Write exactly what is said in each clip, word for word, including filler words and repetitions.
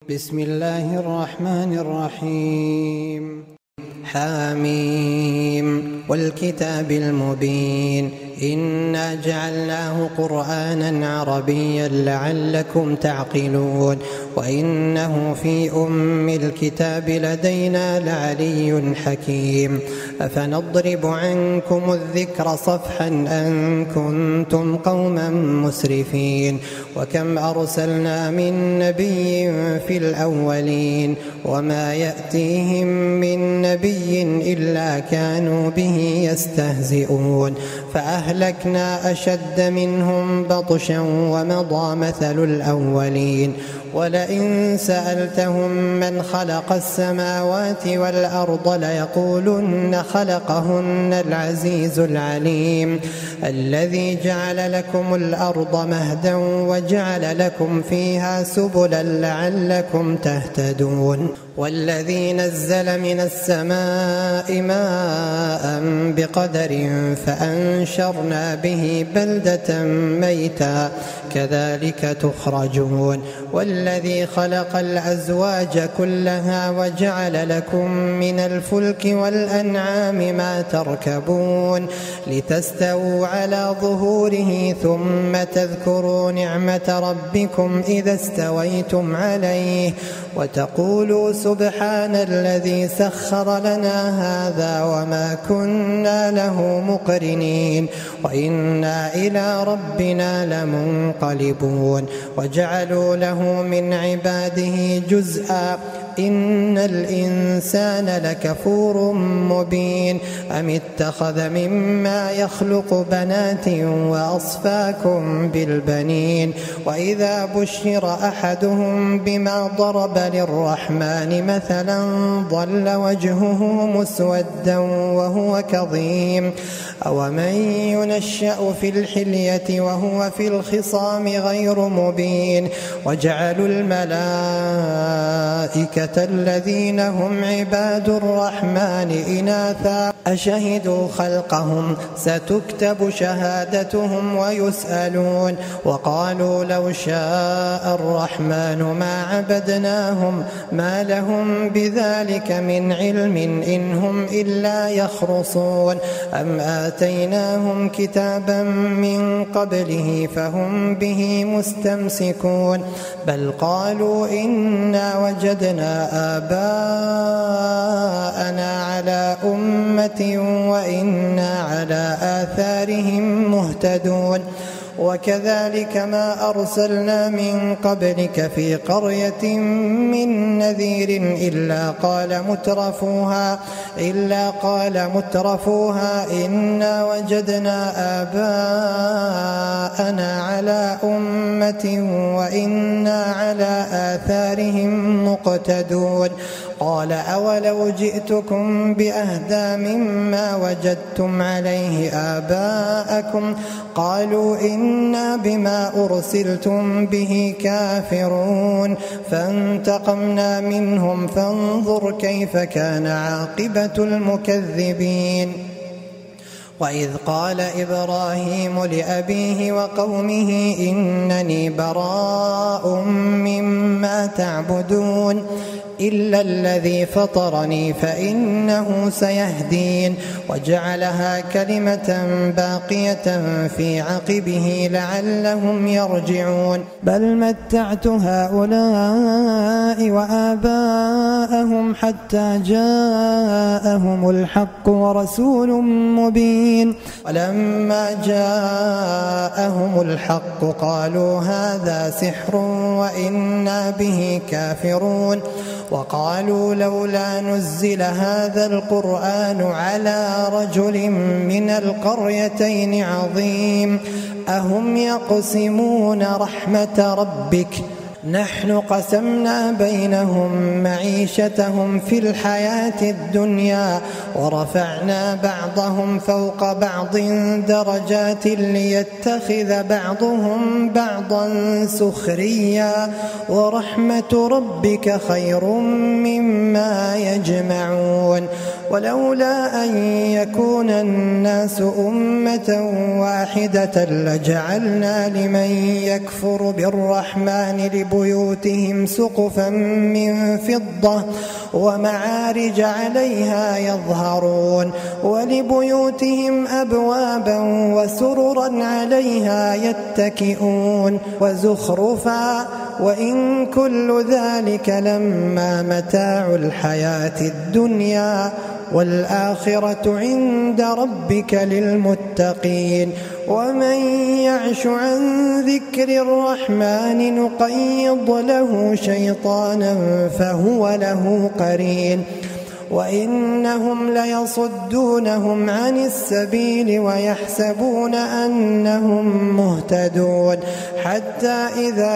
بسم الله الرحمن الرحيم. حاميم والكتاب المبين إنا جعلناه قرآنا عربيا لعلكم تعقلون وإنه في أم الكتاب لدينا لعلي حكيم. أفنضرب عنكم الذكر صفحا أن كنتم قوما مسرفين وكم أرسلنا من نبي في الأولين وما يأتيهم من نبي إلا كانوا به يستهزئون فأهلكنا أشد منهم بطشا ومضى مثل الأولين ولئن سألتهم من خلق السماوات والأرض ليقولن خلقهن العزيز العليم الذي جعل لكم الأرض مهدا وجعل لكم فيها سبلا لعلكم تهتدون والذي نزل من السماء ماء بقدر فأنشرنا به بلدة ميتا كذلك تخرجون والذي خلق الأزواج كلها وجعل لكم من الفلك والأنعام ما تركبون لتستووا على ظهوره ثم تذكروا نعمة ربكم إذا استويتم عليه وتقولوا سبحان الذي سخر لنا هذا وما كنا له مقرنين وإنا إلى ربنا لمنقلبون وجعلوا له من عباده جزءا إن الإنسان لكفور مبين أم اتخذ مما يخلق بنات وأصفاكم بالبنين وإذا بشر أحدهم بما ضرب للرحمن مثلا ظل وجهه مسودا وهو كظيم أومن ينشأ في الحلية وهو في الخصام غير مبين وجعلوا الملائكة الذين هم عباد الرحمن إناثا أشهدوا خلقهم ستكتب شهادتهم ويسألون وقالوا لو شاء الرحمن ما عبدناهم ما لهم بذلك من علم إن هم إلا يخرصون أم آتيناهم كتابا من قبله فهم به مستمسكون بل قالوا إنا وجدنا آباءنا على أمة وإنا على آثارهم مهتدون وكذلك ما أرسلنا من قبلك في قرية من نذير إلا قال مترفوها إلا قال مترفوها إنا وجدنا آباءنا على أمة وإنا على آثارهم مقتدون قال أولو جئتكم بأهدى مما وجدتم عليه آباءكم قالوا إنا بما أرسلتم به كافرون فانتقمنا منهم فانظر كيف كان عاقبة المكذبين وإذ قال إبراهيم لأبيه وقومه إنني براء مما تعبدون إلا الذي فطرني فإنه سيهدين وجعلها كلمة باقية في عقبه لعلهم يرجعون بل متعت هؤلاء وآباءهم حتى جاءهم الحق ورسول مبين ولما جاءهم الحق قالوا هذا سحر وإنا به كافرون وقالوا لولا نزل هذا القرآن على رجل من القريتين عظيم أهم يقسمون رحمة ربك نحن قسمنا بينهم معيشتهم في الحياة الدنيا ورفعنا بعضهم فوق بعض درجات ليتخذ بعضهم بعضا سخريا ورحمة ربك خير مما يجمعون ولولا أن يكون الناس أمة واحدة لجعلنا لمن يكفر بالرحمن لبيوتهم لبيوتهم سقفا من فضة ومعارج عليها يظهرون ولبيوتهم أبوابا وسررا عليها يتكئون وزخرفا وإن كل ذلك لما متاع الحياة الدنيا والآخرة عند ربك للمتقين ومن يعش عن ذكر الرحمن نقيض له شيطانا فهو له قرين وإنهم ليصدونهم عن السبيل ويحسبون أنهم مهتدون حتى إذا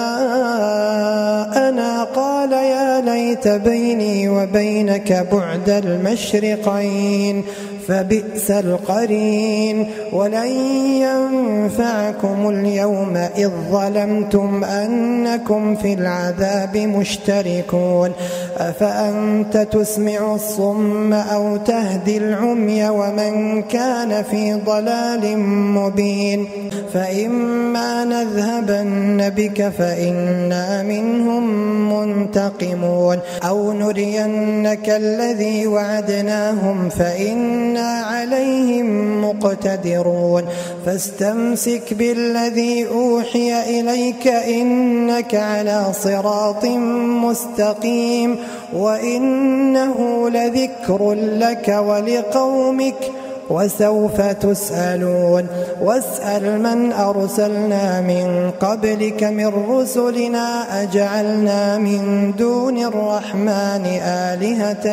جاءنا قال يا ليت بيني وبينك بعد المشرقين فبئس القرين ولن ينفعكم اليوم إذ ظلمتم أنكم في العذاب مشتركون أفأنت تسمع الصم أو تهدي العمي ومن كان في ضلال مبين فإما نذهبن بك فإنا منهم منتقمون أو نرينك الذي وعدناهم فإنا عليهم مقتدرون فاستمسك بالذي أوحي إليك إنك على صراط مستقيم وإنه لذكر لك ولقومك وسوف تسألون واسأل من أرسلنا من قبلك من رسلنا أجعلنا من دون الرحمن آلهة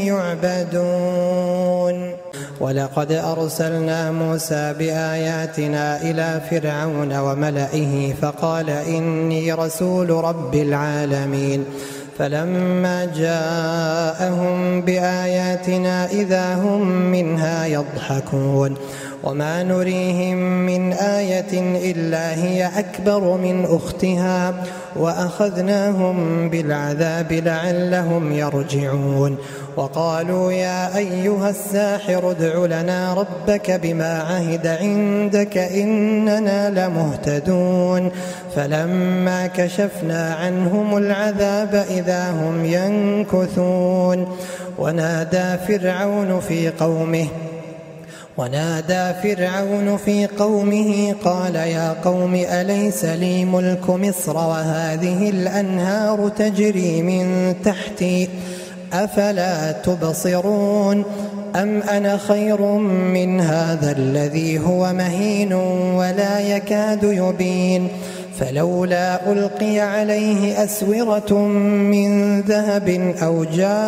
يعبدون ولقد أرسلنا موسى بآياتنا إلى فرعون وملئه فقال إني رسول رب العالمين فلما جاءهم بآياتنا إذا هم منها يضحكون وما نريهم من آية إلا هي أكبر من أختها وأخذناهم بالعذاب لعلهم يرجعون وقالوا يا أيها الساحر ادع لنا ربك بما عهد عندك إننا لمهتدون فلما كشفنا عنهم العذاب إذا هم ينكثون ونادى فرعون في قومه ونادى فرعون في قومه قال يا قوم أليس لي ملك مصر وهذه الأنهار تجري من تحتي أفلا تبصرون أم أنا خير من هذا الذي هو مهين ولا يكاد يبين فلولا ألقي عليه أسورة من ذهب أو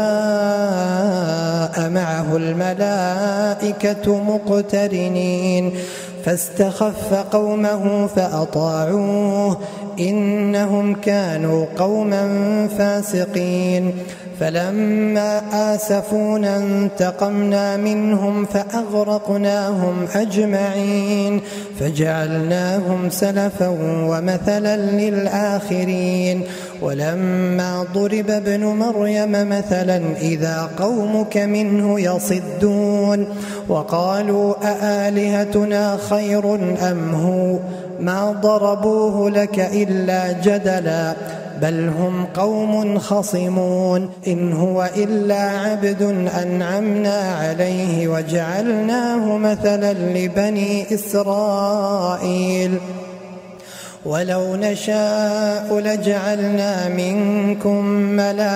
جاء معه الملائكة مقترنين فاستخف قومه فأطاعوه إنهم كانوا قوما فاسقين فلما آسفونا انتقمنا منهم فأغرقناهم أجمعين فجعلناهم سلفا ومثلا للآخرين ولما ضرب ابن مريم مثلا إذا قومك منه يصدون وقالوا أآلهتنا خير أم هو ما ضربوه لك إلا جدلا بل هم قوم خصمون إن هو إلا عبد أنعمنا عليه وجعلناه مثلا لبني إسرائيل ولو نشاء لجعلنا منكم ملائكة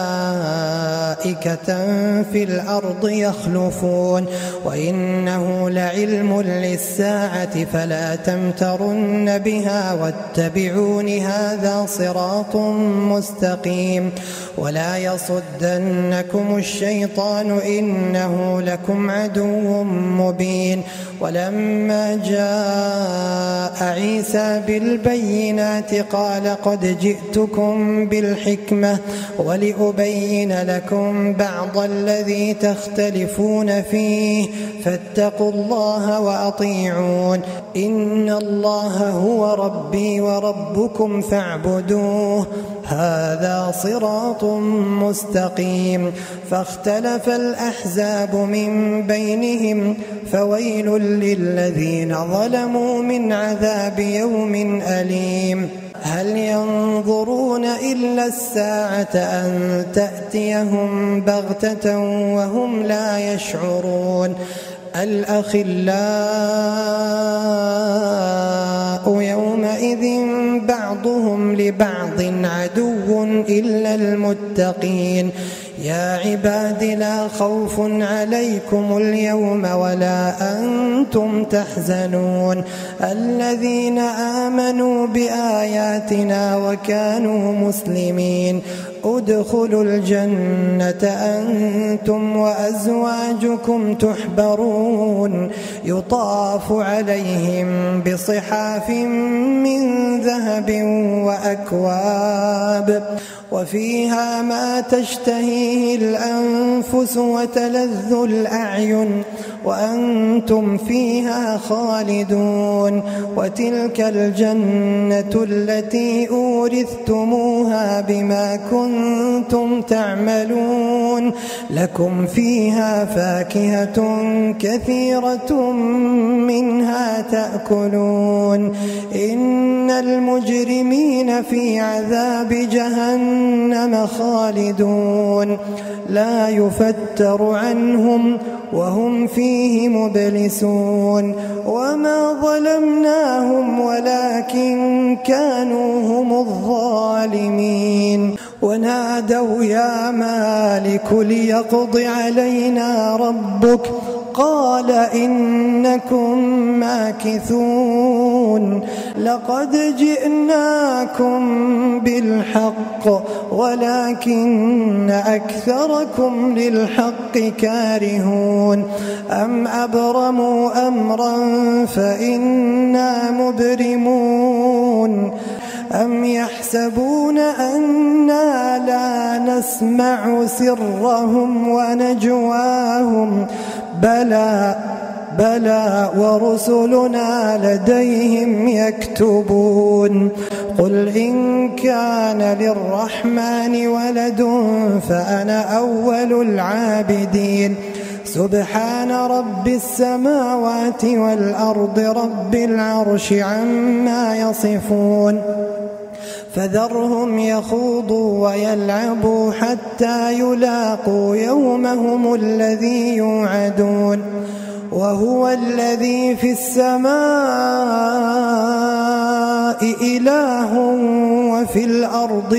في الأرض يخلفون وإنه لعلم للساعة فلا تمترن بها واتبعون هذا صراط مستقيم ولا يصدنكم الشيطان إنه لكم عدو مبين ولما جاء عيسى بالبينات قال قد جئتكم بالحكمة ولأبين لكم بعض الذي تختلفون فيه فاتقوا الله وأطيعون إن الله هو ربي وربكم فاعبدوه هذا صراط مستقيم فاختلف الأحزاب من بينهم فويل للذين ظلموا من عذاب يوم أليم هل ينظرون إلا الساعة أن تأتيهم بغتة وهم لا يشعرون الأخلاء يومئذ بعضهم لبعض عدو إلا المتقين يا عباد لا خوف عليكم اليوم ولا أنتم تحزنون الذين آمنوا بآياتنا وكانوا مسلمين ادخلوا الجنة أنتم وأزواجكم تحبرون يطاف عليهم بصحاف من ذهب وأكواب وفيها ما تشتهيه الأنفس وتلذ الأعين وأنتم فيها خالدون وتلك الجنة التي أورثتموها بما كنتم تعملون لكم فيها فاكهة كثيرة منها تأكلون إن المجرمين في عذاب جهنم خالدون لا يفتر عنهم وهم فيه مبلسون وما ظلمناهم ولكن كانوا هم الظالمين ونادوا يا مالك ليقض علينا ربك قال إنكم ماكثون لقد جئناكم بالحق ولكن أكثركم للحق كارهون أم أبرموا أمرا فإنا مبرمون أم يحسبون أنا لا نسمع سرهم ونجواهم بلى بلى ورسلنا لديهم يكتبون قل إن كان للرحمن ولد فأنا أول العابدين سبحان رب السماوات والأرض رب العرش عما يصفون فذرهم يخوضوا ويلعبوا حتى يلاقوا يومهم الذي يوعدون وهو الذي في السماء إله وفي الأرض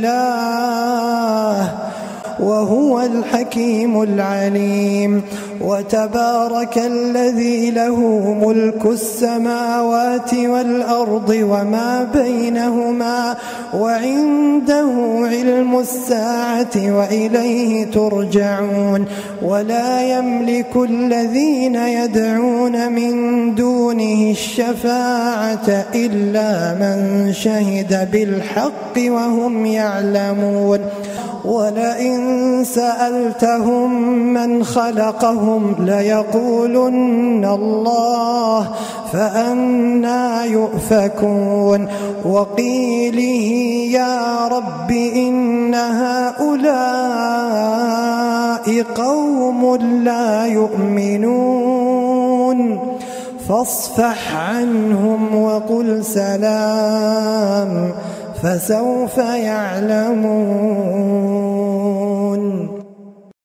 إله وهو الحكيم العليم وتبارك الذي له ملك السماوات والأرض وما بينهما وعنده علم الساعة وإليه ترجعون ولا يملك الذين يدعون من دونه الشفاعة إلا من شهد بالحق وهم يعلمون ولئن سألتهم من خلقهم ليقولن الله فأنى يؤفكون وقيله يا رب إن هؤلاء قوم لا يؤمنون فاصفح عنهم وقل سلام فسوف يعلمون.